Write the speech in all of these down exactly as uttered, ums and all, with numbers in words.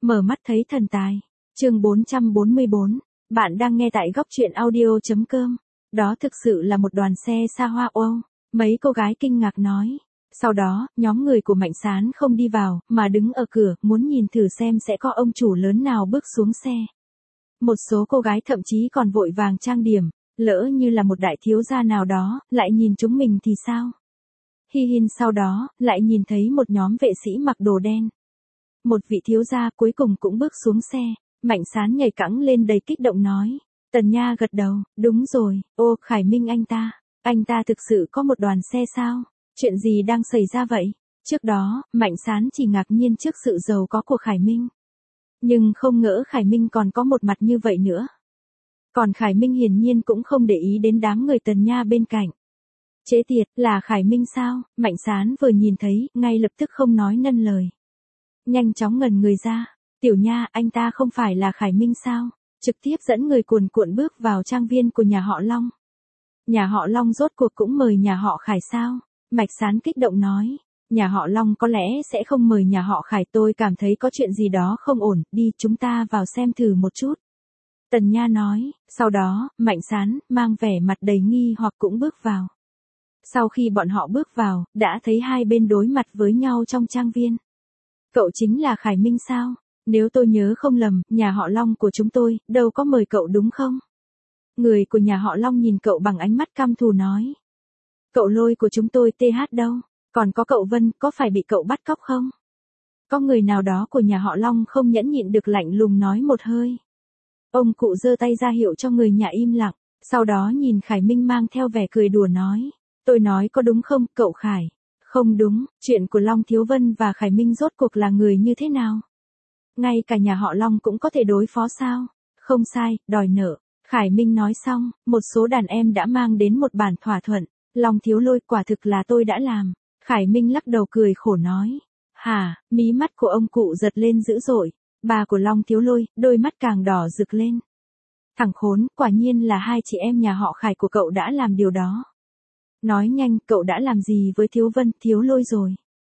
Mở mắt thấy thần tài. Chương bốn trăm bốn mươi bốn. Bạn đang nghe tại góc truyện audio chấm com. Đó thực sự là một đoàn xe xa hoa Âu. Mấy cô gái kinh ngạc nói. Sau đó, nhóm người của Mạnh Sán không đi vào, mà đứng ở cửa, muốn nhìn thử xem sẽ có ông chủ lớn nào bước xuống xe. Một số cô gái thậm chí còn vội vàng trang điểm, lỡ như là một đại thiếu gia nào đó, lại nhìn chúng mình thì sao? Hi hin sau đó, lại nhìn thấy một nhóm vệ sĩ mặc đồ đen. Một vị thiếu gia cuối cùng cũng bước xuống xe, Mạnh Sán nhảy cẫng lên đầy kích động nói. Tần Nha gật đầu, đúng rồi, ô Khải Minh anh ta, anh ta thực sự có một đoàn xe sao? Chuyện gì đang xảy ra vậy? Trước đó, Mạnh Sán chỉ ngạc nhiên trước sự giàu có của Khải Minh. Nhưng không ngỡ Khải Minh còn có một mặt như vậy nữa. Còn Khải Minh hiển nhiên cũng không để ý đến đám người Tần Nha bên cạnh. Chế tiệt, là Khải Minh sao? Mạnh Sán vừa nhìn thấy, ngay lập tức không nói nân lời. Nhanh chóng ngẩn người ra. Tiểu Nha, anh ta không phải là Khải Minh sao? Trực tiếp dẫn người cuồn cuộn bước vào trang viên của nhà họ Long. Nhà họ Long rốt cuộc cũng mời nhà họ Khải sao? Mạch Sán kích động nói. Nhà họ Long có lẽ sẽ không mời nhà họ Khải, tôi cảm thấy có chuyện gì đó không ổn, đi chúng ta vào xem thử một chút. Tần Nha nói, sau đó, Mạnh Sán, mang vẻ mặt đầy nghi hoặc cũng bước vào. Sau khi bọn họ bước vào, đã thấy hai bên đối mặt với nhau trong trang viên. Cậu chính là Khải Minh sao? Nếu tôi nhớ không lầm, nhà họ Long của chúng tôi, đâu có mời cậu đúng không? Người của nhà họ Long nhìn cậu bằng ánh mắt căm thù nói. Cậu Lôi của chúng tôi tê hát đâu? Còn có cậu Vân, có phải bị cậu bắt cóc không? Có người nào đó của nhà họ Long không nhẫn nhịn được lạnh lùng nói một hơi. Ông cụ giơ tay ra hiệu cho người nhà im lặng, sau đó nhìn Khải Minh mang theo vẻ cười đùa nói. Tôi nói có đúng không, cậu Khải? Không đúng, chuyện của Long Thiếu Vân và Khải Minh rốt cuộc là người như thế nào? Ngay cả nhà họ Long cũng có thể đối phó sao? Không sai, đòi nợ. Khải Minh nói xong, một số đàn em đã mang đến một bản thỏa thuận. Long Thiếu Lôi, quả thực là tôi đã làm. Khải Minh lắc đầu cười khổ nói. Hả, mí mắt của ông cụ giật lên dữ dội. Bà của Long Thiếu Lôi, đôi mắt càng đỏ rực lên. Thằng khốn, quả nhiên là hai chị em nhà họ Khải của cậu đã làm điều đó. Nói nhanh, cậu đã làm gì với Thiếu Vân, Thiếu Lôi rồi?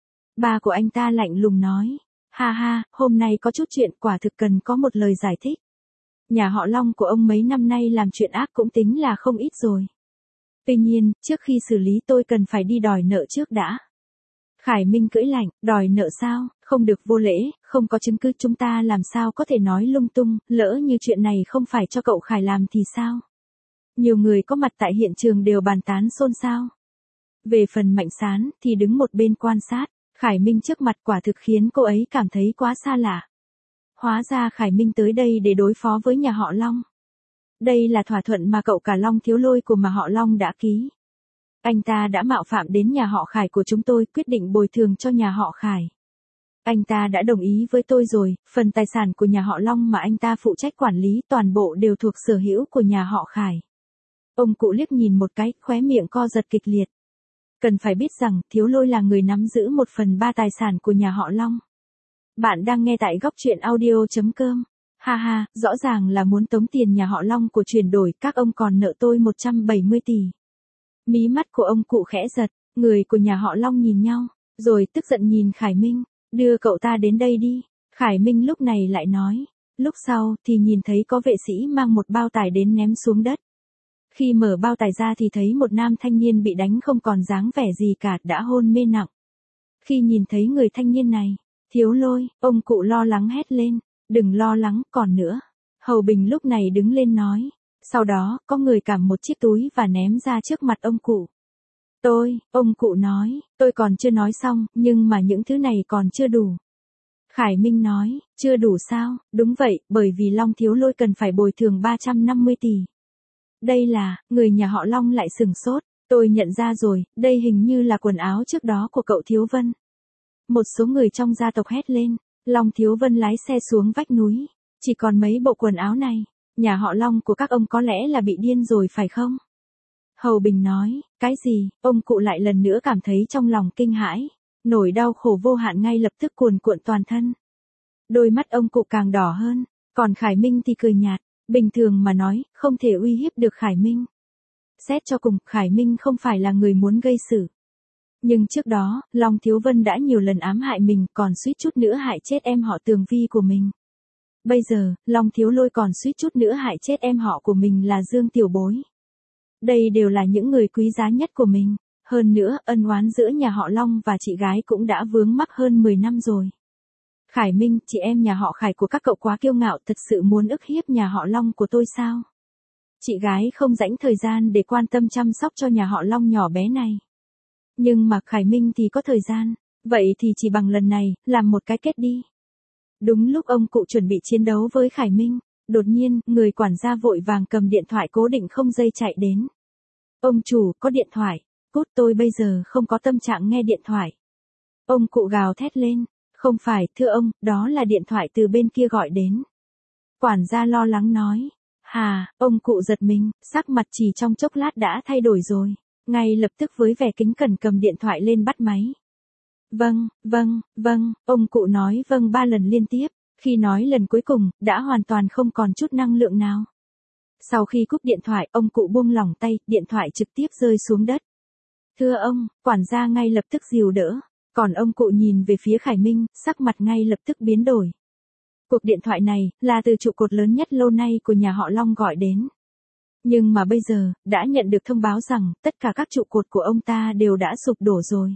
Bà của anh ta lạnh lùng nói. Ha ha, hôm nay có chút chuyện quả thực cần có một lời giải thích. Nhà họ Long của ông mấy năm nay làm chuyện ác cũng tính là không ít rồi. Tuy nhiên, trước khi xử lý tôi cần phải đi đòi nợ trước đã. Khải Minh cưỡi lạnh, đòi nợ sao, không được vô lễ, không có chứng cứ chúng ta làm sao có thể nói lung tung, lỡ như chuyện này không phải cho cậu Khải làm thì sao? Nhiều người có mặt tại hiện trường đều bàn tán xôn xao. Về phần Mạnh Sán thì đứng một bên quan sát, Khải Minh trước mặt quả thực khiến cô ấy cảm thấy quá xa lạ. Hóa ra Khải Minh tới đây để đối phó với nhà họ Long. Đây là thỏa thuận mà cậu cả Long Thiếu Lôi của mà họ Long đã ký. Anh ta đã mạo phạm đến nhà họ Khải của chúng tôi, quyết định bồi thường cho nhà họ Khải. Anh ta đã đồng ý với tôi rồi, phần tài sản của nhà họ Long mà anh ta phụ trách quản lý toàn bộ đều thuộc sở hữu của nhà họ Khải. Ông cụ liếc nhìn một cái, khóe miệng co giật kịch liệt. Cần phải biết rằng, Thiếu Lôi là người nắm giữ một phần ba tài sản của nhà họ Long. Bạn đang nghe tại góc truyện audio chấm com. Ha ha, rõ ràng là muốn tống tiền nhà họ Long của chuyển đổi, các ông còn nợ tôi một trăm bảy mươi tỷ. Mí mắt của ông cụ khẽ giật, người của nhà họ Long nhìn nhau, rồi tức giận nhìn Khải Minh, đưa cậu ta đến đây đi. Khải Minh lúc này lại nói, lúc sau thì nhìn thấy có vệ sĩ mang một bao tải đến ném xuống đất. Khi mở bao tải ra thì thấy một nam thanh niên bị đánh không còn dáng vẻ gì cả, đã hôn mê nặng. Khi nhìn thấy người thanh niên này, Thiếu Lôi, ông cụ lo lắng hét lên, đừng lo lắng, còn nữa. Hầu Bình lúc này đứng lên nói. Sau đó, có người cầm một chiếc túi và ném ra trước mặt ông cụ. Tôi, ông cụ nói, tôi còn chưa nói xong, nhưng mà những thứ này còn chưa đủ. Khải Minh nói, chưa đủ sao? Đúng vậy, bởi vì Long Thiếu Lôi cần phải bồi thường ba trăm năm mươi tỷ. Đây là, người nhà họ Long lại sừng sốt, tôi nhận ra rồi, đây hình như là quần áo trước đó của cậu Thiếu Vân. Một số người trong gia tộc hét lên, Long Thiếu Vân lái xe xuống vách núi, chỉ còn mấy bộ quần áo này. Nhà họ Long của các ông có lẽ là bị điên rồi phải không? Hầu Bình nói, cái gì? Ông cụ lại lần nữa cảm thấy trong lòng kinh hãi, nỗi đau khổ vô hạn ngay lập tức cuồn cuộn toàn thân. Đôi mắt ông cụ càng đỏ hơn, còn Khải Minh thì cười nhạt, bình thường mà nói, không thể uy hiếp được Khải Minh. Xét cho cùng, Khải Minh không phải là người muốn gây sự. Nhưng trước đó, Long Thiếu Vân đã nhiều lần ám hại mình, còn suýt chút nữa hại chết em họ Tường Vi của mình. Bây giờ, Long Thiếu Lôi còn suýt chút nữa hại chết em họ của mình là Dương Tiểu Bối. Đây đều là những người quý giá nhất của mình. Hơn nữa, ân oán giữa nhà họ Long và chị gái cũng đã vướng mắc hơn mười năm rồi. Khải Minh, chị em nhà họ Khải của các cậu quá kiêu ngạo, thật sự muốn ức hiếp nhà họ Long của tôi sao? Chị gái không rảnh thời gian để quan tâm chăm sóc cho nhà họ Long nhỏ bé này. Nhưng mà Khải Minh thì có thời gian, vậy thì chỉ bằng lần này, làm một cái kết đi. Đúng lúc ông cụ chuẩn bị chiến đấu với Khải Minh, đột nhiên, người quản gia vội vàng cầm điện thoại cố định không dây chạy đến. Ông chủ, có điện thoại, cút, tôi bây giờ không có tâm trạng nghe điện thoại. Ông cụ gào thét lên, không phải, thưa ông, đó là điện thoại từ bên kia gọi đến. Quản gia lo lắng nói, hà, ông cụ giật mình, sắc mặt chỉ trong chốc lát đã thay đổi rồi, ngay lập tức với vẻ kính cẩn cầm điện thoại lên bắt máy. Vâng, vâng, vâng, ông cụ nói vâng ba lần liên tiếp, khi nói lần cuối cùng, đã hoàn toàn không còn chút năng lượng nào. Sau khi cúp điện thoại, ông cụ buông lỏng tay, điện thoại trực tiếp rơi xuống đất. Thưa ông, quản gia ngay lập tức dìu đỡ, còn ông cụ nhìn về phía Khải Minh, sắc mặt ngay lập tức biến đổi. Cuộc điện thoại này, là từ trụ cột lớn nhất lâu nay của nhà họ Long gọi đến. Nhưng mà bây giờ, đã nhận được thông báo rằng, tất cả các trụ cột của ông ta đều đã sụp đổ rồi.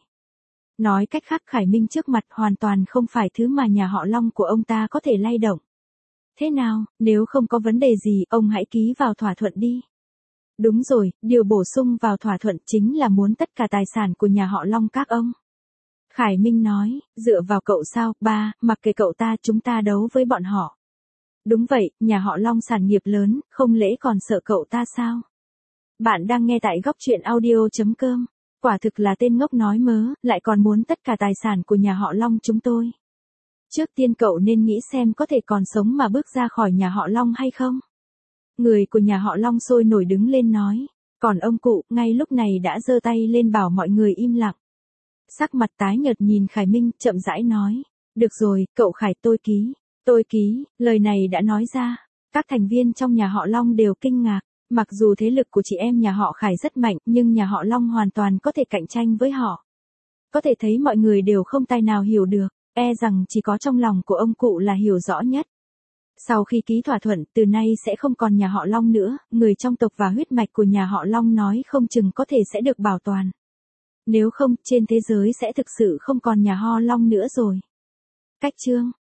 Nói cách khác, Khải Minh trước mặt hoàn toàn không phải thứ mà nhà họ Long của ông ta có thể lay động. Thế nào, nếu không có vấn đề gì, ông hãy ký vào thỏa thuận đi. Đúng rồi, điều bổ sung vào thỏa thuận chính là muốn tất cả tài sản của nhà họ Long các ông. Khải Minh nói, dựa vào cậu sao, ba, mặc kệ cậu ta, chúng ta đấu với bọn họ. Đúng vậy, nhà họ Long sản nghiệp lớn, không lẽ còn sợ cậu ta sao? Bạn đang nghe tại góc truyện audio chấm com. Quả thực là tên ngốc nói mớ, lại còn muốn tất cả tài sản của nhà họ Long chúng tôi. Trước tiên cậu nên nghĩ xem có thể còn sống mà bước ra khỏi nhà họ Long hay không. Người của nhà họ Long sôi nổi đứng lên nói, còn ông cụ ngay lúc này đã giơ tay lên bảo mọi người im lặng. Sắc mặt tái nhợt nhìn Khải Minh, chậm rãi nói, được rồi, cậu Khải, tôi ký, tôi ký, lời này đã nói ra, các thành viên trong nhà họ Long đều kinh ngạc. Mặc dù thế lực của chị em nhà họ Khải rất mạnh, nhưng nhà họ Long hoàn toàn có thể cạnh tranh với họ. Có thể thấy mọi người đều không tài nào hiểu được, e rằng chỉ có trong lòng của ông cụ là hiểu rõ nhất. Sau khi ký thỏa thuận, từ nay sẽ không còn nhà họ Long nữa, người trong tộc và huyết mạch của nhà họ Long nói không chừng có thể sẽ được bảo toàn. Nếu không, trên thế giới sẽ thực sự không còn nhà họ Long nữa rồi. Cách chương